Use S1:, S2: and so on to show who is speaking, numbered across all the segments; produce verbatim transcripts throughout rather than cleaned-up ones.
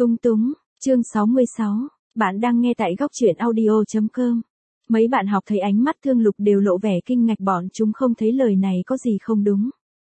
S1: Túng túng, chương sáu mươi sáu, bạn đang nghe tại góc truyện audio chấm com. Mấy bạn học thấy ánh mắt Thương Lục đều lộ vẻ kinh ngạc, bọn chúng không thấy lời này có gì không đúng.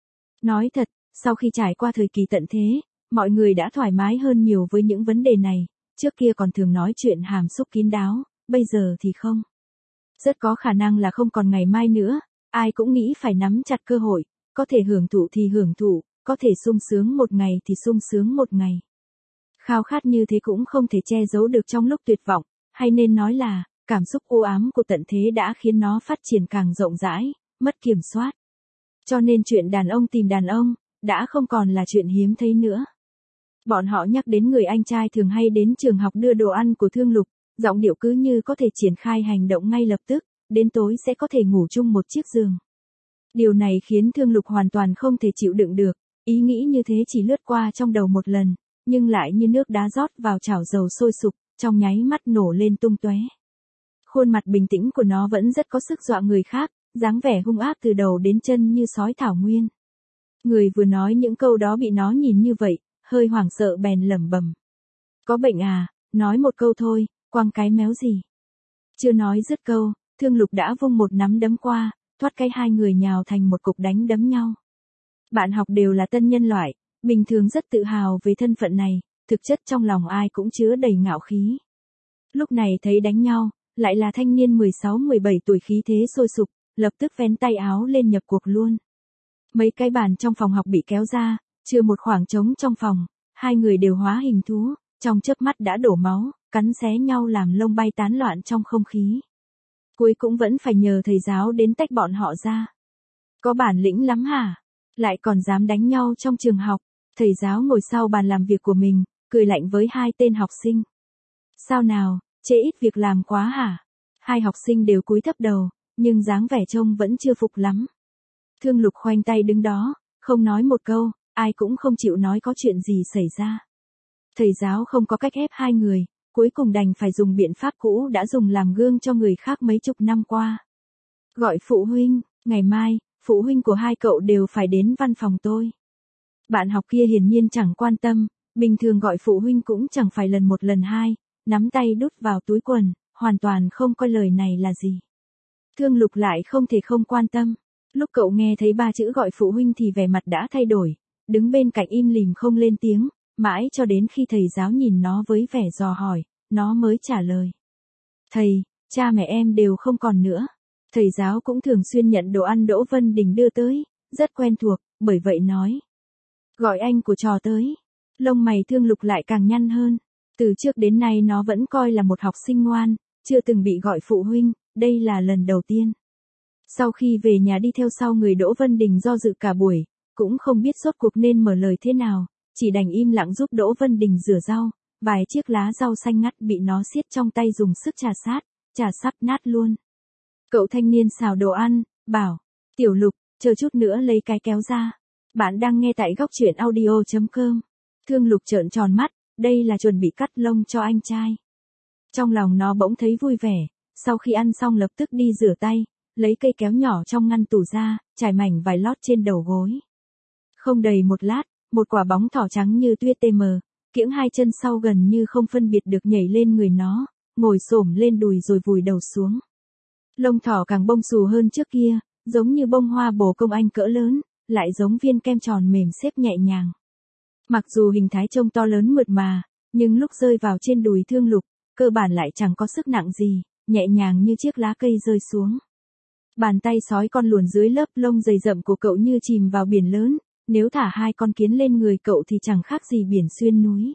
S1: Nói thật, sau khi trải qua thời kỳ tận thế, mọi người đã thoải mái hơn nhiều với những vấn đề này, trước kia còn thường nói chuyện hàm xúc kín đáo, bây giờ thì không. Rất có khả năng là không còn ngày mai nữa, ai cũng nghĩ phải nắm chặt cơ hội, có thể hưởng thụ thì hưởng thụ, có thể sung sướng một ngày thì sung sướng một ngày. Khao khát như thế cũng không thể che giấu được trong lúc tuyệt vọng, hay nên nói là, cảm xúc u ám của tận thế đã khiến nó phát triển càng rộng rãi, mất kiểm soát. Cho nên chuyện đàn ông tìm đàn ông, đã không còn là chuyện hiếm thấy nữa. Bọn họ nhắc đến người anh trai thường hay đến trường học đưa đồ ăn của Thương Lục, giọng điệu cứ như có thể triển khai hành động ngay lập tức, đến tối sẽ có thể ngủ chung một chiếc giường. Điều này khiến Thương Lục hoàn toàn không thể chịu đựng được, ý nghĩ như thế chỉ lướt qua trong đầu một lần, nhưng lại như nước đá rót vào chảo dầu sôi sục, trong nháy mắt nổ lên tung tóe. Khuôn mặt bình tĩnh của nó vẫn rất có sức dọa người khác, dáng vẻ hung ác từ đầu đến chân như sói thảo nguyên. Người vừa nói những câu đó bị nó nhìn như vậy, hơi hoảng sợ bèn lẩm bẩm. Có bệnh à, nói một câu thôi, quăng cái méo gì. Chưa nói dứt câu, Thương Lục đã vung một nắm đấm qua, thoát cái hai người nhào thành một cục đánh đấm nhau. Bạn học đều là tân nhân loại, bình thường rất tự hào về thân phận này, thực chất trong lòng ai cũng chứa đầy ngạo khí. Lúc này thấy đánh nhau, lại là thanh niên mười sáu mười bảy tuổi khí thế sôi sục, lập tức vén tay áo lên nhập cuộc luôn. Mấy cái bàn trong phòng học bị kéo ra, chưa một khoảng trống trong phòng, hai người đều hóa hình thú, trong chớp mắt đã đổ máu, cắn xé nhau làm lông bay tán loạn trong không khí. Cuối cũng vẫn phải nhờ thầy giáo đến tách bọn họ ra. Có bản lĩnh lắm hả? Lại còn dám đánh nhau trong trường học. Thầy giáo ngồi sau bàn làm việc của mình, cười lạnh với hai tên học sinh. Sao nào, trễ ít việc làm quá hả? Hai học sinh đều cúi thấp đầu, nhưng dáng vẻ trông vẫn chưa phục lắm. Thương Lục khoanh tay đứng đó, không nói một câu, ai cũng không chịu nói có chuyện gì xảy ra. Thầy giáo không có cách ép hai người, cuối cùng đành phải dùng biện pháp cũ đã dùng làm gương cho người khác mấy chục năm qua. Gọi phụ huynh, ngày mai, phụ huynh của hai cậu đều phải đến văn phòng tôi. Bạn học kia hiển nhiên chẳng quan tâm, bình thường gọi phụ huynh cũng chẳng phải lần một lần hai, nắm tay đút vào túi quần, hoàn toàn không coi lời này là gì. Thương Lục lại không thể không quan tâm. Lúc cậu nghe thấy ba chữ gọi phụ huynh thì vẻ mặt đã thay đổi, đứng bên cạnh im lìm không lên tiếng, mãi cho đến khi thầy giáo nhìn nó với vẻ dò hỏi, nó mới trả lời. Thầy, cha mẹ em đều không còn nữa. Thầy giáo cũng thường xuyên nhận đồ ăn Đỗ Vân Đình đưa tới, rất quen thuộc, bởi vậy nói. Gọi anh của trò tới. Lông mày Thương Lục lại càng nhăn hơn. Từ trước đến nay nó vẫn coi là một học sinh ngoan, chưa từng bị gọi phụ huynh, đây là lần đầu tiên. Sau khi về nhà đi theo sau người Đỗ Vân Đình do dự cả buổi, cũng không biết rốt cuộc nên mở lời thế nào, chỉ đành im lặng giúp Đỗ Vân Đình rửa rau, vài chiếc lá rau xanh ngắt bị nó siết trong tay dùng sức trà sát, trà sắp nát luôn. Cậu thanh niên xào đồ ăn, bảo, Tiểu Lục, chờ chút nữa lấy cái kéo ra. Bạn đang nghe tại góc truyện audio chấm com. Thương Lục trợn tròn mắt, đây là chuẩn bị cắt lông cho anh trai. Trong lòng nó bỗng thấy vui vẻ, sau khi ăn xong lập tức đi rửa tay, lấy cây kéo nhỏ trong ngăn tủ ra, trải mảnh vải lót trên đầu gối. Không đầy một lát, một quả bóng thỏ trắng như tuyết tê mờ, kiễng hai chân sau gần như không phân biệt được nhảy lên người nó, ngồi xổm lên đùi rồi vùi đầu xuống. Lông thỏ càng bông xù hơn trước kia, giống như bông hoa bồ công anh cỡ lớn, lại giống viên kem tròn mềm xếp nhẹ nhàng. Mặc dù hình thái trông to lớn mượt mà, nhưng lúc rơi vào trên đùi Thương Lục, cơ bản lại chẳng có sức nặng gì, nhẹ nhàng như chiếc lá cây rơi xuống. Bàn tay sói con luồn dưới lớp lông dày rậm của cậu như chìm vào biển lớn, nếu thả hai con kiến lên người cậu thì chẳng khác gì biển xuyên núi.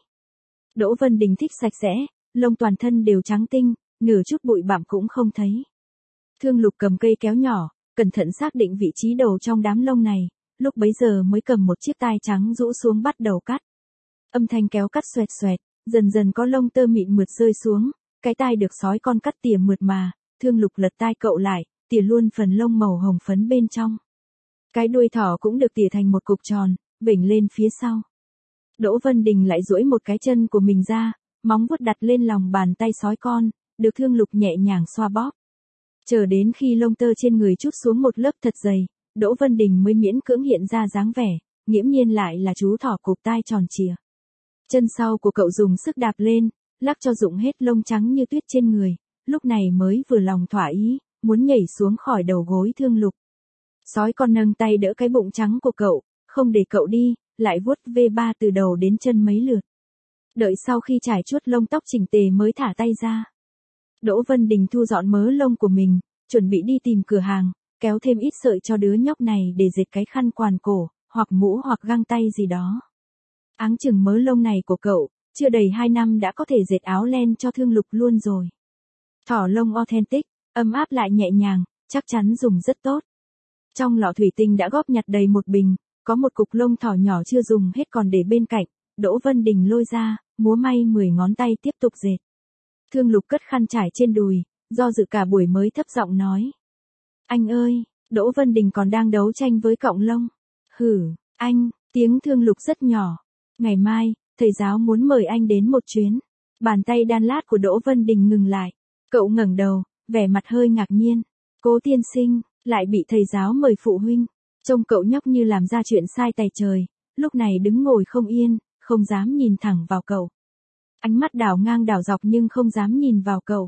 S1: Đỗ Vân Đình thích sạch sẽ, lông toàn thân đều trắng tinh, nửa chút bụi bặm cũng không thấy. Thương Lục cầm cây kéo nhỏ, cẩn thận xác định vị trí đầu trong đám lông này, lúc bấy giờ mới cầm một chiếc tai trắng rũ xuống bắt đầu cắt. Âm thanh kéo cắt xoẹt xoẹt, dần dần có lông tơ mịn mượt rơi xuống, cái tai được sói con cắt tỉa mượt mà, Thương Lục lật tai cậu lại, tỉa luôn phần lông màu hồng phấn bên trong. Cái đuôi thỏ cũng được tỉa thành một cục tròn, vểnh lên phía sau. Đỗ Vân Đình lại duỗi một cái chân của mình ra, móng vuốt đặt lên lòng bàn tay sói con, được Thương Lục nhẹ nhàng xoa bóp. Chờ đến khi lông tơ trên người trút xuống một lớp thật dày, Đỗ Vân Đình mới miễn cưỡng hiện ra dáng vẻ, nghiễm nhiên lại là chú thỏ cụp tai tròn chìa. Chân sau của cậu dùng sức đạp lên, lắc cho rụng hết lông trắng như tuyết trên người, lúc này mới vừa lòng thỏa ý, muốn nhảy xuống khỏi đầu gối Thương Lục. Sói con nâng tay đỡ cái bụng trắng của cậu, không để cậu đi, lại vuốt ve ba từ đầu đến chân mấy lượt. Đợi sau khi trải chuốt lông tóc chỉnh tề mới thả tay ra. Đỗ Vân Đình thu dọn mớ lông của mình, chuẩn bị đi tìm cửa hàng, kéo thêm ít sợi cho đứa nhóc này để dệt cái khăn quàng cổ, hoặc mũ hoặc găng tay gì đó. Áng chừng mớ lông này của cậu, chưa đầy hai năm đã có thể dệt áo len cho Thương Lục luôn rồi. Thỏ lông authentic, ấm áp lại nhẹ nhàng, chắc chắn dùng rất tốt. Trong lọ thủy tinh đã góp nhặt đầy một bình, có một cục lông thỏ nhỏ chưa dùng hết còn để bên cạnh, Đỗ Vân Đình lôi ra, múa may mười ngón tay tiếp tục dệt. Thương Lục cất khăn trải trên đùi, do dự cả buổi mới thấp giọng nói. Anh ơi, Đỗ Vân Đình còn đang đấu tranh với cọng lông. Hử, anh, tiếng Thương Lục rất nhỏ. Ngày mai, thầy giáo muốn mời anh đến một chuyến. Bàn tay đan lát của Đỗ Vân Đình ngừng lại. Cậu ngẩng đầu, vẻ mặt hơi ngạc nhiên. Cố tiên sinh, lại bị thầy giáo mời phụ huynh. Trông cậu nhóc như làm ra chuyện sai tày trời, lúc này đứng ngồi không yên, không dám nhìn thẳng vào cậu. Ánh mắt đảo ngang đảo dọc nhưng không dám nhìn vào cậu.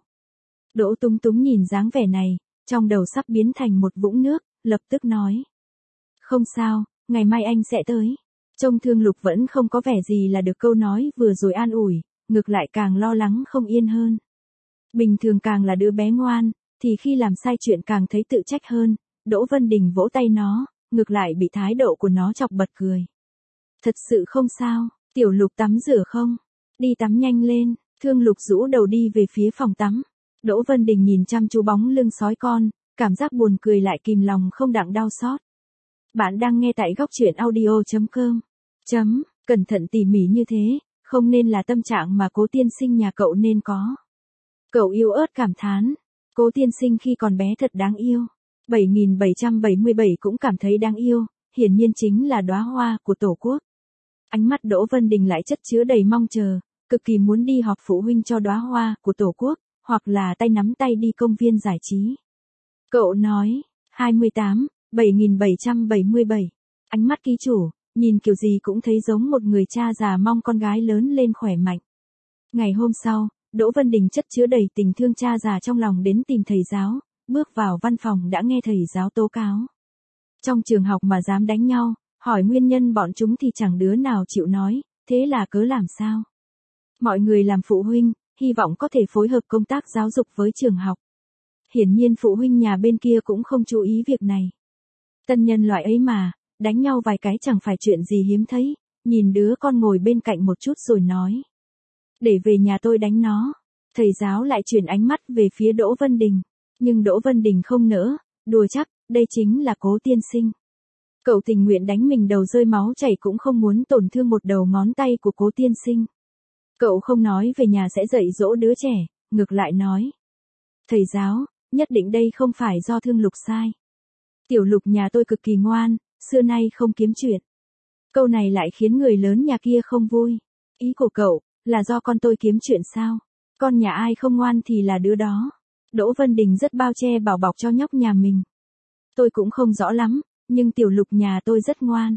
S1: Đỗ Túng Túng nhìn dáng vẻ này, trong đầu sắp biến thành một vũng nước, lập tức nói. Không sao, ngày mai anh sẽ tới. Trông Thương Lục vẫn không có vẻ gì là được câu nói vừa rồi an ủi, ngược lại càng lo lắng không yên hơn. Bình thường càng là đứa bé ngoan, thì khi làm sai chuyện càng thấy tự trách hơn. Đỗ Vân Đình vỗ tay nó, ngược lại bị thái độ của nó chọc bật cười. Thật sự không sao, Tiểu Lục tắm rửa không? Đi tắm nhanh lên. Thương Lục rũ đầu đi về phía phòng tắm. Đỗ Vân Đình nhìn chăm chú bóng lưng sói con, cảm giác buồn cười lại kìm lòng không đặng đau xót. Bạn đang nghe tại góc truyện audio chấm com. Chấm, cẩn thận tỉ mỉ như thế, không nên là tâm trạng mà Cố tiên sinh nhà cậu nên có. Cậu yếu ớt cảm thán. Cố tiên sinh khi còn bé thật đáng yêu. bảy nghìn bảy trăm bảy mươi bảy cũng cảm thấy đáng yêu, hiển nhiên chính là đóa hoa của Tổ quốc. Ánh mắt Đỗ Vân Đình lại chất chứa đầy mong chờ, cực kỳ muốn đi họp phụ huynh cho đóa hoa của Tổ quốc, hoặc là tay nắm tay đi công viên giải trí. Cậu nói, hai mươi tám, bảy nghìn bảy trăm bảy mươi bảy. Ánh mắt ký chủ, nhìn kiểu gì cũng thấy giống một người cha già mong con gái lớn lên khỏe mạnh. Ngày hôm sau, Đỗ Vân Đình chất chứa đầy tình thương cha già trong lòng đến tìm thầy giáo, bước vào văn phòng đã nghe thầy giáo tố cáo. Trong trường học mà dám đánh nhau, hỏi nguyên nhân bọn chúng thì chẳng đứa nào chịu nói, thế là cớ làm sao? Mọi người làm phụ huynh, hy vọng có thể phối hợp công tác giáo dục với trường học. Hiển nhiên phụ huynh nhà bên kia cũng không chú ý việc này. Tân nhân loại ấy mà, đánh nhau vài cái chẳng phải chuyện gì hiếm thấy, nhìn đứa con ngồi bên cạnh một chút rồi nói. Để về nhà tôi đánh nó. Thầy giáo lại chuyển ánh mắt về phía Đỗ Vân Đình. Nhưng Đỗ Vân Đình không nỡ, đùa chắc, đây chính là Cố tiên sinh. Cậu tình nguyện đánh mình đầu rơi máu chảy cũng không muốn tổn thương một đầu ngón tay của Cố tiên sinh. Cậu không nói về nhà sẽ dạy dỗ đứa trẻ, ngược lại nói. Thầy giáo, nhất định đây không phải do Thương Lục sai. Tiểu Lục nhà tôi cực kỳ ngoan, xưa nay không kiếm chuyện. Câu này lại khiến người lớn nhà kia không vui. Ý của cậu, là do con tôi kiếm chuyện sao? Con nhà ai không ngoan thì là đứa đó. Đỗ Vân Đình rất bao che bảo bọc cho nhóc nhà mình. Tôi cũng không rõ lắm, nhưng Tiểu Lục nhà tôi rất ngoan.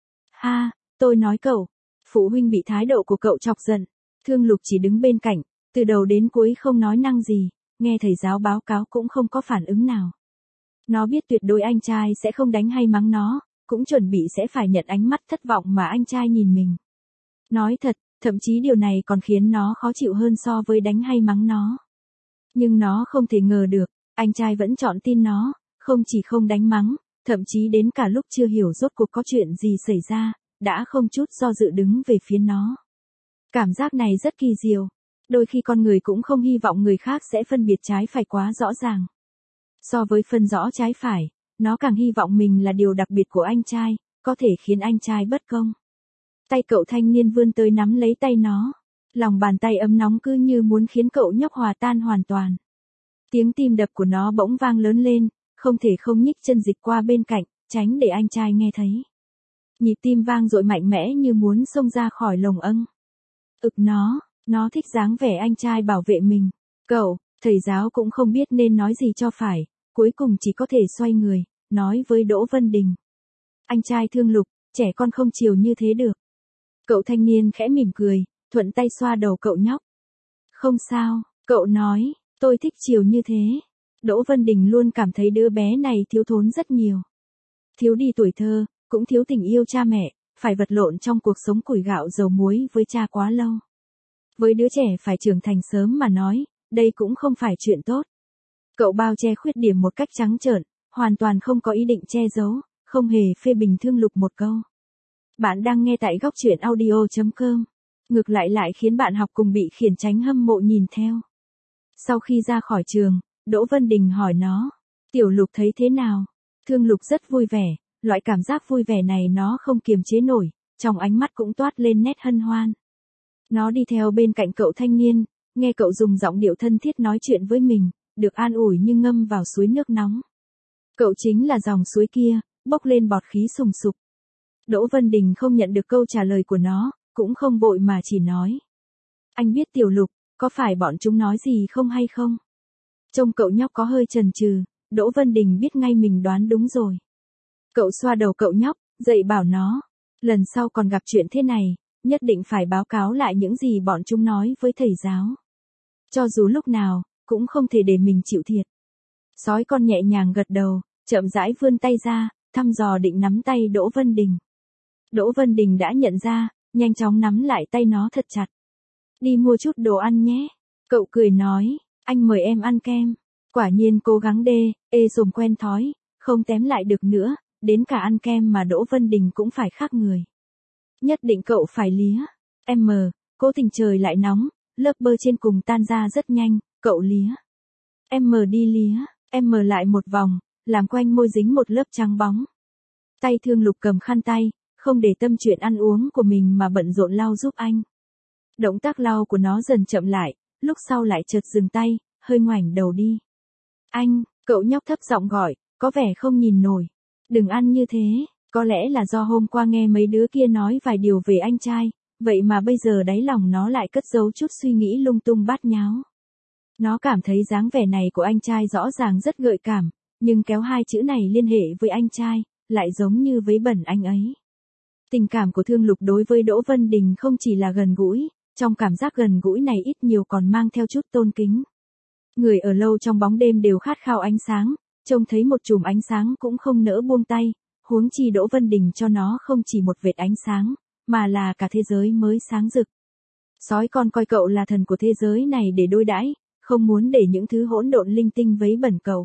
S1: Ha, tôi nói cậu. Phụ huynh bị thái độ của cậu chọc giận. Thương Lục chỉ đứng bên cạnh, từ đầu đến cuối không nói năng gì, nghe thầy giáo báo cáo cũng không có phản ứng nào. Nó biết tuyệt đối anh trai sẽ không đánh hay mắng nó, cũng chuẩn bị sẽ phải nhận ánh mắt thất vọng mà anh trai nhìn mình. Nói thật, thậm chí điều này còn khiến nó khó chịu hơn so với đánh hay mắng nó. Nhưng nó không thể ngờ được, anh trai vẫn chọn tin nó, không chỉ không đánh mắng, thậm chí đến cả lúc chưa hiểu rốt cuộc có chuyện gì xảy ra, đã không chút do dự đứng về phía nó. Cảm giác này rất kỳ diệu. Đôi khi con người cũng không hy vọng người khác sẽ phân biệt trái phải quá rõ ràng. So với phân rõ trái phải, nó càng hy vọng mình là điều đặc biệt của anh trai, có thể khiến anh trai bất công. Tay cậu thanh niên vươn tới nắm lấy tay nó. Lòng bàn tay ấm nóng cứ như muốn khiến cậu nhóc hòa tan hoàn toàn. Tiếng tim đập của nó bỗng vang lớn lên, không thể không nhích chân dịch qua bên cạnh, tránh để anh trai nghe thấy. Nhịp tim vang dội mạnh mẽ như muốn xông ra khỏi lồng âng. Ực nó, nó thích dáng vẻ anh trai bảo vệ mình. Cậu, thầy giáo cũng không biết nên nói gì cho phải, cuối cùng chỉ có thể xoay người, nói với Đỗ Vân Đình. Anh trai Thương Lục, trẻ con không chiều như thế được. Cậu thanh niên khẽ mỉm cười, thuận tay xoa đầu cậu nhóc. Không sao, cậu nói, tôi thích chiều như thế. Đỗ Vân Đình luôn cảm thấy đứa bé này thiếu thốn rất nhiều. Thiếu đi tuổi thơ, cũng thiếu tình yêu cha mẹ, phải vật lộn trong cuộc sống củi gạo dầu muối với cha quá lâu. Với đứa trẻ phải trưởng thành sớm mà nói, đây cũng không phải chuyện tốt. Cậu bao che khuyết điểm một cách trắng trợn, hoàn toàn không có ý định che giấu, không hề phê bình Thương Lục một câu. Bạn đang nghe tại góc truyện audio chấm com. Ngược lại lại khiến bạn học cùng bị khiển trách hâm mộ nhìn theo. Sau khi ra khỏi trường, Đỗ Vân Đình hỏi nó, Tiểu Lục thấy thế nào? Thương Lục rất vui vẻ, loại cảm giác vui vẻ này nó không kiềm chế nổi, trong ánh mắt cũng toát lên nét hân hoan. Nó đi theo bên cạnh cậu thanh niên, nghe cậu dùng giọng điệu thân thiết nói chuyện với mình, được an ủi như ngâm vào suối nước nóng. Cậu chính là dòng suối kia, bốc lên bọt khí sùng sục. Đỗ Vân Đình không nhận được câu trả lời của nó, cũng không vội mà chỉ nói. Anh biết Tiểu Lục, có phải bọn chúng nói gì không hay không? Trông cậu nhóc có hơi chần chừ, Đỗ Vân Đình biết ngay mình đoán đúng rồi. Cậu xoa đầu cậu nhóc, dạy bảo nó. Lần sau còn gặp chuyện thế này, nhất định phải báo cáo lại những gì bọn chúng nói với thầy giáo. Cho dù lúc nào, cũng không thể để mình chịu thiệt. Sói con nhẹ nhàng gật đầu, chậm rãi vươn tay ra, thăm dò định nắm tay Đỗ Vân Đình. Đỗ Vân Đình đã nhận ra, nhanh chóng nắm lại tay nó thật chặt. Đi mua chút đồ ăn nhé. Cậu cười nói, anh mời em ăn kem. Quả nhiên cố gắng đê, ê dồm quen thói, không tém lại được nữa, đến cả ăn kem mà Đỗ Vân Đình cũng phải khác người. Nhất định cậu phải lía. Em mờ, cố tình trời lại nóng, lớp bơ trên cùng tan ra rất nhanh, cậu lía. Em mờ đi lía, em mờ lại một vòng, làm quanh môi dính một lớp trắng bóng. Tay Thương Lục cầm khăn tay, không để tâm chuyện ăn uống của mình mà bận rộn lau giúp anh. Động tác lau của nó dần chậm lại, lúc sau lại chợt dừng tay, hơi ngoảnh đầu đi. Anh, cậu nhóc thấp giọng gọi, có vẻ không nhìn nổi. Đừng ăn như thế, có lẽ là do hôm qua nghe mấy đứa kia nói vài điều về anh trai, vậy mà bây giờ đáy lòng nó lại cất giấu chút suy nghĩ lung tung bát nháo. Nó cảm thấy dáng vẻ này của anh trai rõ ràng rất gợi cảm, nhưng kéo hai chữ này liên hệ với anh trai, lại giống như vấy bẩn anh ấy. Tình cảm của Thương Lục đối với Đỗ Vân Đình không chỉ là gần gũi, trong cảm giác gần gũi này ít nhiều còn mang theo chút tôn kính. Người ở lâu trong bóng đêm đều khát khao ánh sáng, trông thấy một chùm ánh sáng cũng không nỡ buông tay, huống chi Đỗ Vân Đình cho nó không chỉ một vệt ánh sáng, mà là cả thế giới mới sáng rực. Sói con coi cậu là thần của thế giới này để đối đãi, không muốn để những thứ hỗn độn linh tinh vấy bẩn cậu.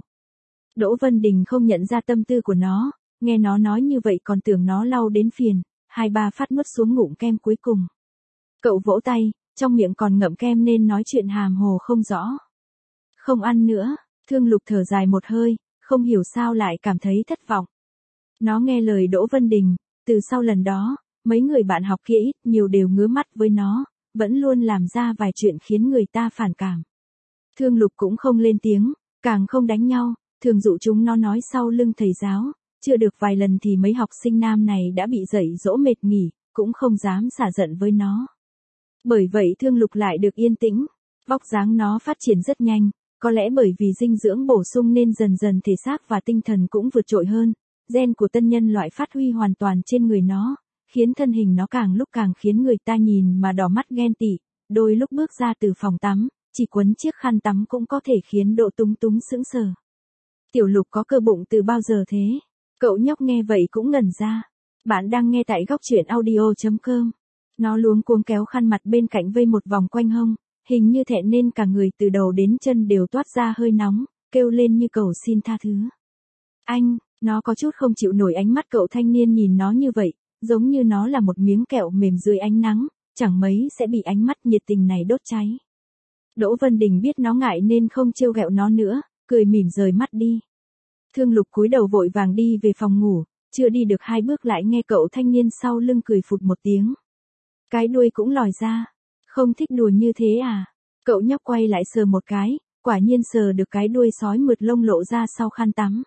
S1: Đỗ Vân Đình không nhận ra tâm tư của nó, nghe nó nói như vậy còn tưởng nó lau đến phiền, hai ba phát nuốt xuống ngụm kem cuối cùng. Cậu vỗ tay, trong miệng còn ngậm kem nên nói chuyện hàm hồ không rõ. Không ăn nữa, Thương Lục thở dài một hơi, không hiểu sao lại cảm thấy thất vọng. Nó nghe lời Đỗ Vân Đình, từ sau lần đó, mấy người bạn học kia ít nhiều đều ngứa mắt với nó, vẫn luôn làm ra vài chuyện khiến người ta phản cảm. Thương Lục cũng không lên tiếng, càng không đánh nhau, thường dụ chúng nó nói sau lưng thầy giáo, chưa được vài lần thì mấy học sinh nam này đã bị dạy dỗ mệt nghỉ, cũng không dám xả giận với nó. Bởi vậy Thương Lục lại được yên tĩnh, vóc dáng nó phát triển rất nhanh, có lẽ bởi vì dinh dưỡng bổ sung nên dần dần thể xác và tinh thần cũng vượt trội hơn, gen của tân nhân loại phát huy hoàn toàn trên người nó, khiến thân hình nó càng lúc càng khiến người ta nhìn mà đỏ mắt ghen tị, đôi lúc bước ra từ phòng tắm, chỉ quấn chiếc khăn tắm cũng có thể khiến Độ Túng Túng sững sờ. Tiểu Lục có cơ bụng từ bao giờ thế? Cậu nhóc nghe vậy cũng ngẩn ra. Bạn đang nghe tại góc truyện audio chấm com. Nó luống cuống kéo khăn mặt bên cạnh vây một vòng quanh hông, hình như thẹn nên cả người từ đầu đến chân đều toát ra hơi nóng, kêu lên như cầu xin tha thứ. Anh, nó có chút không chịu nổi ánh mắt cậu thanh niên nhìn nó như vậy, giống như nó là một miếng kẹo mềm dưới ánh nắng, chẳng mấy sẽ bị ánh mắt nhiệt tình này đốt cháy. Đỗ Vân Đình biết nó ngại nên không trêu ghẹo nó nữa, cười mỉm rời mắt đi. Thương Lục cúi đầu vội vàng đi về phòng ngủ, chưa đi được hai bước lại nghe cậu thanh niên sau lưng cười phụt một tiếng. Cái đuôi cũng lòi ra. Không thích đùa như thế à? Cậu nhóc quay lại sờ một cái, quả nhiên sờ được cái đuôi sói mượt lông lộ ra sau khăn tắm.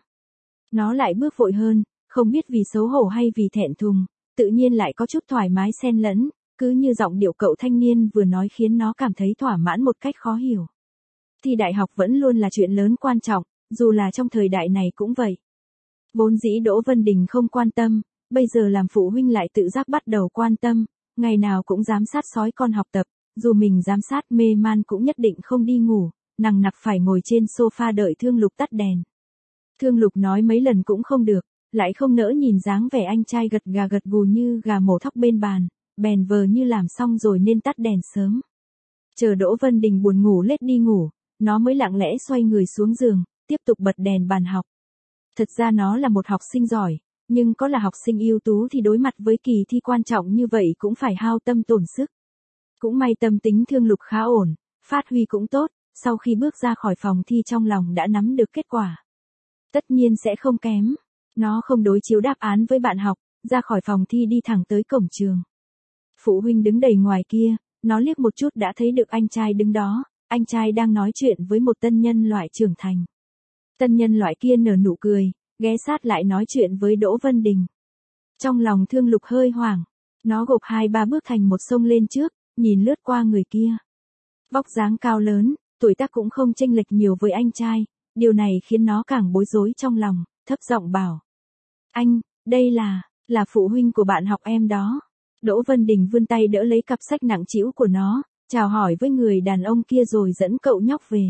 S1: Nó lại bước vội hơn, không biết vì xấu hổ hay vì thẹn thùng, tự nhiên lại có chút thoải mái xen lẫn, cứ như giọng điệu cậu thanh niên vừa nói khiến nó cảm thấy thỏa mãn một cách khó hiểu. Thi đại học vẫn luôn là chuyện lớn quan trọng, dù là trong thời đại này cũng vậy. Vốn dĩ Đỗ Vân Đình không quan tâm, bây giờ làm phụ huynh lại tự giác bắt đầu quan tâm, ngày nào cũng giám sát sói con học tập, dù mình giám sát mê man cũng nhất định không đi ngủ, nằng nặc phải ngồi trên sofa đợi Thương Lục tắt đèn. Thương Lục nói mấy lần cũng không được, lại không nỡ nhìn dáng vẻ anh trai gật gà gật gù như gà mổ thóc bên bàn, bèn vờ như làm xong rồi nên tắt đèn sớm. Chờ Đỗ Vân Đình buồn ngủ lết đi ngủ, nó mới lặng lẽ xoay người xuống giường, tiếp tục bật đèn bàn học. Thật ra nó là một học sinh giỏi, nhưng có là học sinh ưu tú thì đối mặt với kỳ thi quan trọng như vậy cũng phải hao tâm tổn sức. Cũng may tâm tính Thương Lục khá ổn, phát huy cũng tốt, sau khi bước ra khỏi phòng thi trong lòng đã nắm được kết quả. Tất nhiên sẽ không kém. Nó không đối chiếu đáp án với bạn học, ra khỏi phòng thi đi thẳng tới cổng trường. Phụ huynh đứng đầy ngoài kia, nó liếc một chút đã thấy được anh trai đứng đó, anh trai đang nói chuyện với một tân nhân loại trưởng thành. Tân nhân loại kia nở nụ cười, ghé sát lại nói chuyện với Đỗ Vân Đình. Trong lòng Thương Lục hơi hoảng, nó gộp hai ba bước thành một xông lên trước, nhìn lướt qua người kia. Vóc dáng cao lớn, tuổi tác cũng không chênh lệch nhiều với anh trai, điều này khiến nó càng bối rối trong lòng, thấp giọng bảo. Anh, đây là, là phụ huynh của bạn học em đó. Đỗ Vân Đình vươn tay đỡ lấy cặp sách nặng trĩu của nó, chào hỏi với người đàn ông kia rồi dẫn cậu nhóc về.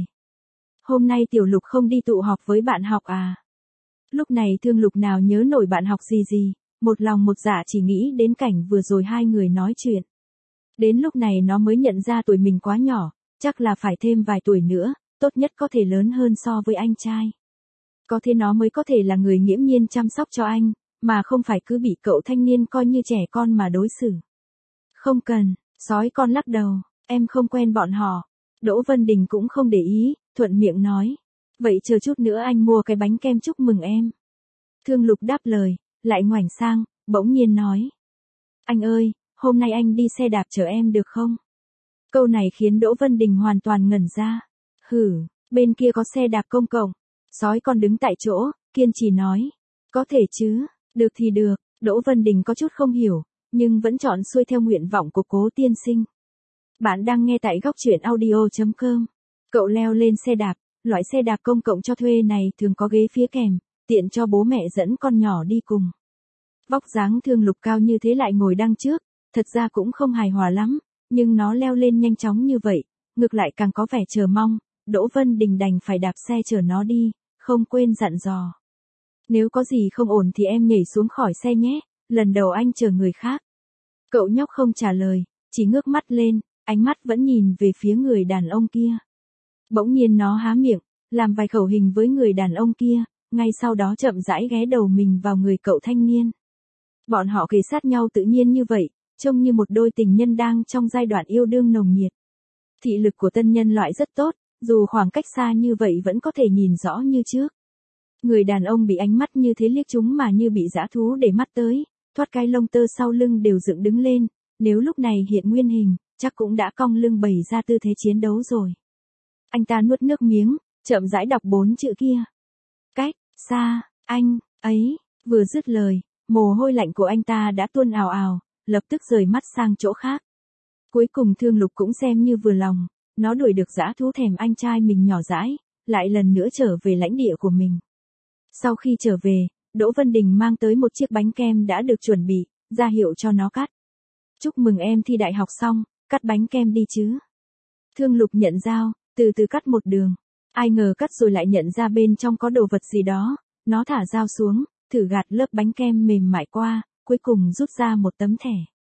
S1: Hôm nay Tiểu Lục không đi tụ họp với bạn học à? Lúc này Thương Lục nào nhớ nổi bạn học gì gì, một lòng một dạ chỉ nghĩ đến cảnh vừa rồi hai người nói chuyện. Đến lúc này nó mới nhận ra tuổi mình quá nhỏ, chắc là phải thêm vài tuổi nữa, tốt nhất có thể lớn hơn so với anh trai. Có thế nó mới có thể là người nghiễm nhiên chăm sóc cho anh, mà không phải cứ bị cậu thanh niên coi như trẻ con mà đối xử. Không cần, sói con lắc đầu, em không quen bọn họ. Đỗ Vân Đình cũng không để ý, thuận miệng nói. Vậy chờ chút nữa anh mua cái bánh kem chúc mừng em. Thương Lục đáp lời, lại ngoảnh sang, bỗng nhiên nói. Anh ơi, hôm nay anh đi xe đạp chở em được không? Câu này khiến Đỗ Vân Đình hoàn toàn ngẩn ra. Hử, bên kia có xe đạp công cộng. Sói con đứng tại chỗ, kiên trì nói. Có thể chứ, được thì được. Đỗ Vân Đình có chút không hiểu, nhưng vẫn chọn xuôi theo nguyện vọng của Cố tiên sinh. Bạn đang nghe tại góc truyện audio chấm com. Cậu leo lên xe đạp, loại xe đạp công cộng cho thuê này thường có ghế phía kèm, tiện cho bố mẹ dẫn con nhỏ đi cùng. Vóc dáng Thương Lục cao như thế lại ngồi đằng trước, thật ra cũng không hài hòa lắm, nhưng nó leo lên nhanh chóng như vậy, ngược lại càng có vẻ chờ mong. Đỗ Vân Đình đành phải đạp xe chở nó đi, không quên dặn dò. Nếu có gì không ổn thì em nhảy xuống khỏi xe nhé, lần đầu anh chở người khác. Cậu nhóc không trả lời, chỉ ngước mắt lên, ánh mắt vẫn nhìn về phía người đàn ông kia. Bỗng nhiên nó há miệng, làm vài khẩu hình với người đàn ông kia, ngay sau đó chậm rãi ghé đầu mình vào người cậu thanh niên. Bọn họ kề sát nhau tự nhiên như vậy, trông như một đôi tình nhân đang trong giai đoạn yêu đương nồng nhiệt. Thị lực của tân nhân loại rất tốt, dù khoảng cách xa như vậy vẫn có thể nhìn rõ như trước. Người đàn ông bị ánh mắt như thế liếc chúng mà như bị dã thú để mắt tới, thoát cái lông tơ sau lưng đều dựng đứng lên, nếu lúc này hiện nguyên hình, chắc cũng đã cong lưng bày ra tư thế chiến đấu rồi. Anh ta nuốt nước miếng, chậm rãi đọc bốn chữ kia. Cách, xa, anh, ấy, vừa dứt lời, mồ hôi lạnh của anh ta đã tuôn ào ào, lập tức rời mắt sang chỗ khác. Cuối cùng Thương Lục cũng xem như vừa lòng, nó đuổi được dã thú thèm anh trai mình nhỏ dãi, lại lần nữa trở về lãnh địa của mình. Sau khi trở về, Đỗ Vân Đình mang tới một chiếc bánh kem đã được chuẩn bị, ra hiệu cho nó cắt. Chúc mừng em thi đại học xong, cắt bánh kem đi chứ. Thương Lục nhận dao, từ từ cắt một đường. Ai ngờ cắt rồi lại nhận ra bên trong có đồ vật gì đó, nó thả dao xuống, thử gạt lớp bánh kem mềm mại qua, cuối cùng rút ra một tấm thẻ.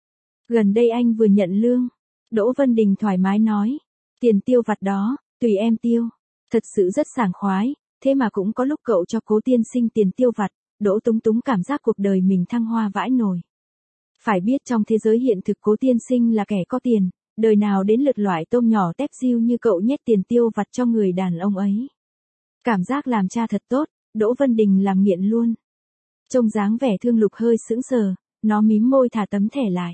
S1: Gần đây anh vừa nhận lương. Đỗ Vân Đình thoải mái nói. Tiền tiêu vặt đó, tùy em tiêu. Thật sự rất sảng khoái, thế mà cũng có lúc cậu cho Cố tiên sinh tiền tiêu vặt, Đỗ Túng Túng cảm giác cuộc đời mình thăng hoa vãi nồi. Phải biết trong thế giới hiện thực Cố tiên sinh là kẻ có tiền, đời nào đến lượt loại tôm nhỏ tép diêu như cậu nhét tiền tiêu vặt cho người đàn ông ấy. Cảm giác làm cha thật tốt, Đỗ Vân Đình làm nghiện luôn. Trông dáng vẻ Thương Lục hơi sững sờ, nó mím môi thả tấm thẻ lại.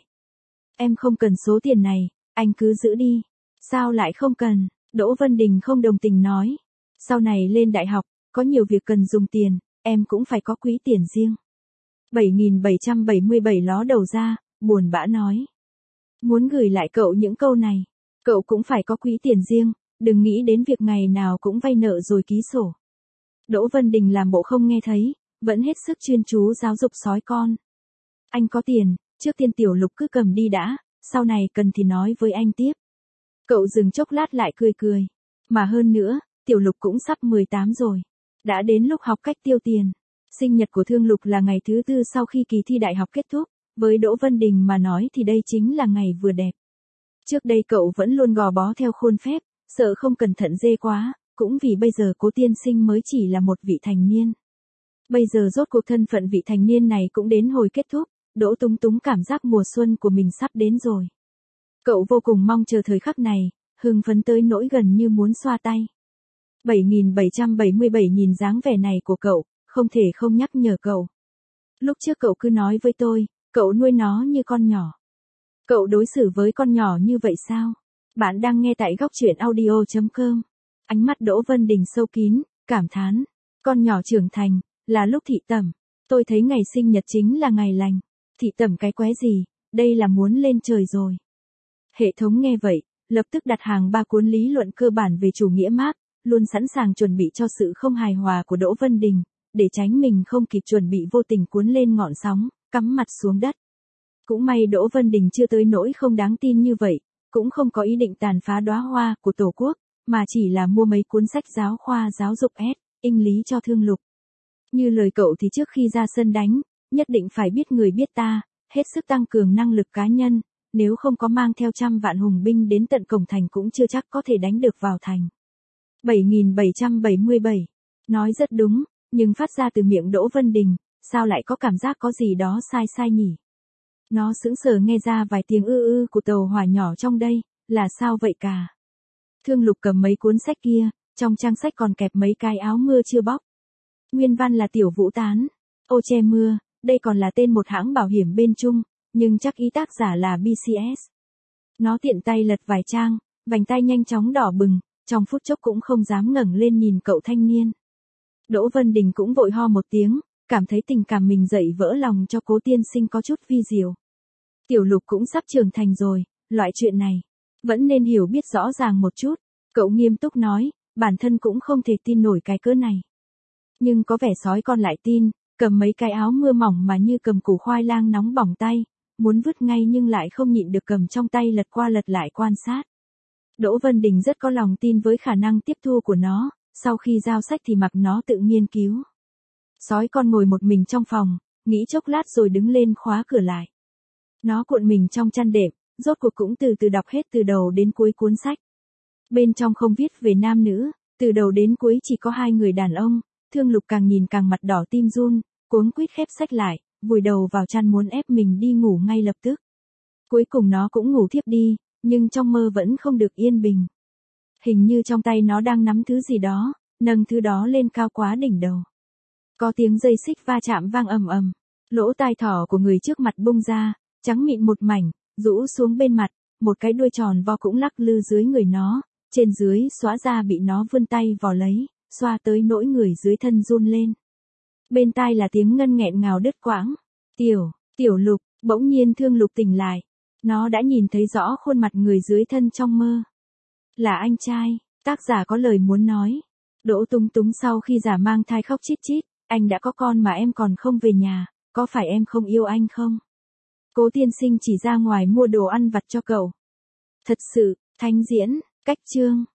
S1: Em không cần số tiền này, anh cứ giữ đi. Sao lại không cần? Đỗ Vân Đình không đồng tình nói. Sau này lên đại học, có nhiều việc cần dùng tiền, em cũng phải có quỹ tiền riêng. bảy nghìn bảy trăm bảy mươi bảy ló đầu ra, buồn bã nói. Muốn gửi lại cậu những câu này, cậu cũng phải có quỹ tiền riêng, đừng nghĩ đến việc ngày nào cũng vay nợ rồi ký sổ. Đỗ Vân Đình làm bộ không nghe thấy, vẫn hết sức chuyên chú giáo dục sói con. Anh có tiền, trước tiên Tiểu Lục cứ cầm đi đã, sau này cần thì nói với anh tiếp. Cậu dừng chốc lát lại cười cười. Mà hơn nữa, Tiểu Lục cũng sắp mười tám rồi. Đã đến lúc học cách tiêu tiền. Sinh nhật của Thương Lục là ngày thứ tư sau khi kỳ thi đại học kết thúc. Với Đỗ Vân Đình mà nói thì đây chính là ngày vừa đẹp. Trước đây cậu vẫn luôn gò bó theo khuôn phép, sợ không cẩn thận dê quá, cũng vì bây giờ Cố tiên sinh mới chỉ là một vị thành niên. Bây giờ rốt cuộc thân phận vị thành niên này cũng đến hồi kết thúc, Đỗ Túng Túng cảm giác mùa xuân của mình sắp đến rồi. Cậu vô cùng mong chờ thời khắc này, hưng phấn tới nỗi gần như muốn xoa tay. bảy nghìn bảy trăm bảy mươi bảy nhìn dáng vẻ này của cậu, không thể không nhắc nhở cậu. Lúc trước cậu cứ nói với tôi, cậu nuôi nó như con nhỏ. Cậu đối xử với con nhỏ như vậy sao? Bạn đang nghe tại góc truyện audio chấm com. Ánh mắt Đỗ Vân Đình sâu kín, cảm thán. Con nhỏ trưởng thành, là lúc thị tẩm. Tôi thấy ngày sinh nhật chính là ngày lành. Thị tẩm cái quái gì, đây là muốn lên trời rồi. Hệ thống nghe vậy, lập tức đặt hàng ba cuốn lý luận cơ bản về chủ nghĩa Mác, luôn sẵn sàng chuẩn bị cho sự không hài hòa của Đỗ Vân Đình, để tránh mình không kịp chuẩn bị vô tình cuốn lên ngọn sóng, cắm mặt xuống đất. Cũng may Đỗ Vân Đình chưa tới nỗi không đáng tin như vậy, cũng không có ý định tàn phá đóa hoa của Tổ quốc, mà chỉ là mua mấy cuốn sách giáo khoa giáo dục S, Inh lý cho Thương Lục. Như lời cậu thì trước khi ra sân đánh, nhất định phải biết người biết ta, hết sức tăng cường năng lực cá nhân, nếu không có mang theo trăm vạn hùng binh đến tận cổng thành cũng chưa chắc có thể đánh được vào thành. bảy nghìn bảy trăm bảy mươi bảy. Nói rất đúng, nhưng phát ra từ miệng Đỗ Vân Đình, sao lại có cảm giác có gì đó sai sai nhỉ? Nó sững sờ nghe ra vài tiếng ư ư của tàu hỏa nhỏ trong đây, là sao vậy cả? Thương Lục cầm mấy cuốn sách kia, trong trang sách còn kẹp mấy cái áo mưa chưa bóc. Nguyên văn là Tiểu Vũ Tán, ô che mưa, đây còn là tên một hãng bảo hiểm bên Trung, nhưng chắc ý tác giả là bê xê ét. Nó tiện tay lật vài trang, vành tay nhanh chóng đỏ bừng, trong phút chốc cũng không dám ngẩng lên nhìn cậu thanh niên. Đỗ Vân Đình cũng vội ho một tiếng, cảm thấy tình cảm mình dậy vỡ lòng cho Cố tiên sinh có chút vi diệu. Tiểu Lục cũng sắp trưởng thành rồi, loại chuyện này, vẫn nên hiểu biết rõ ràng một chút. Cậu nghiêm túc nói, bản thân cũng không thể tin nổi cái cỡ này. Nhưng có vẻ sói con lại tin, cầm mấy cái áo mưa mỏng mà như cầm củ khoai lang nóng bỏng tay, muốn vứt ngay nhưng lại không nhịn được cầm trong tay lật qua lật lại quan sát. Đỗ Vân Đình rất có lòng tin với khả năng tiếp thu của nó, sau khi giao sách thì mặc nó tự nghiên cứu. Sói con ngồi một mình trong phòng, nghĩ chốc lát rồi đứng lên khóa cửa lại. Nó cuộn mình trong chăn đệm, rốt cuộc cũng từ từ đọc hết từ đầu đến cuối cuốn sách. Bên trong không viết về nam nữ, từ đầu đến cuối chỉ có hai người đàn ông. Thương Lục càng nhìn càng mặt đỏ tim run, cuống quýt khép sách lại, vùi đầu vào chăn muốn ép mình đi ngủ ngay lập tức. Cuối cùng nó cũng ngủ thiếp đi, nhưng trong mơ vẫn không được yên bình. Hình như trong tay nó đang nắm thứ gì đó, nâng thứ đó lên cao quá đỉnh đầu. Có tiếng dây xích va chạm vang ầm ầm, lỗ tai thỏ của người trước mặt bung ra, trắng mịn một mảnh, rũ xuống bên mặt, một cái đuôi tròn vo cũng lắc lư dưới người nó, trên dưới xóa ra bị nó vươn tay vò lấy, xoa tới nỗi người dưới thân run lên. Bên tai là tiếng ngân nghẹn ngào đứt quãng. Tiểu, Tiểu Lục, bỗng nhiên Thương Lục tỉnh lại. Nó đã nhìn thấy rõ khuôn mặt người dưới thân trong mơ. Là anh trai, tác giả có lời muốn nói. Đỗ Túng Túng sau khi giả mang thai khóc chít chít, anh đã có con mà em còn không về nhà, có phải em không yêu anh không? Cố tiên sinh chỉ ra ngoài mua đồ ăn vặt cho cậu. Thật sự, thanh diễn, cách chương.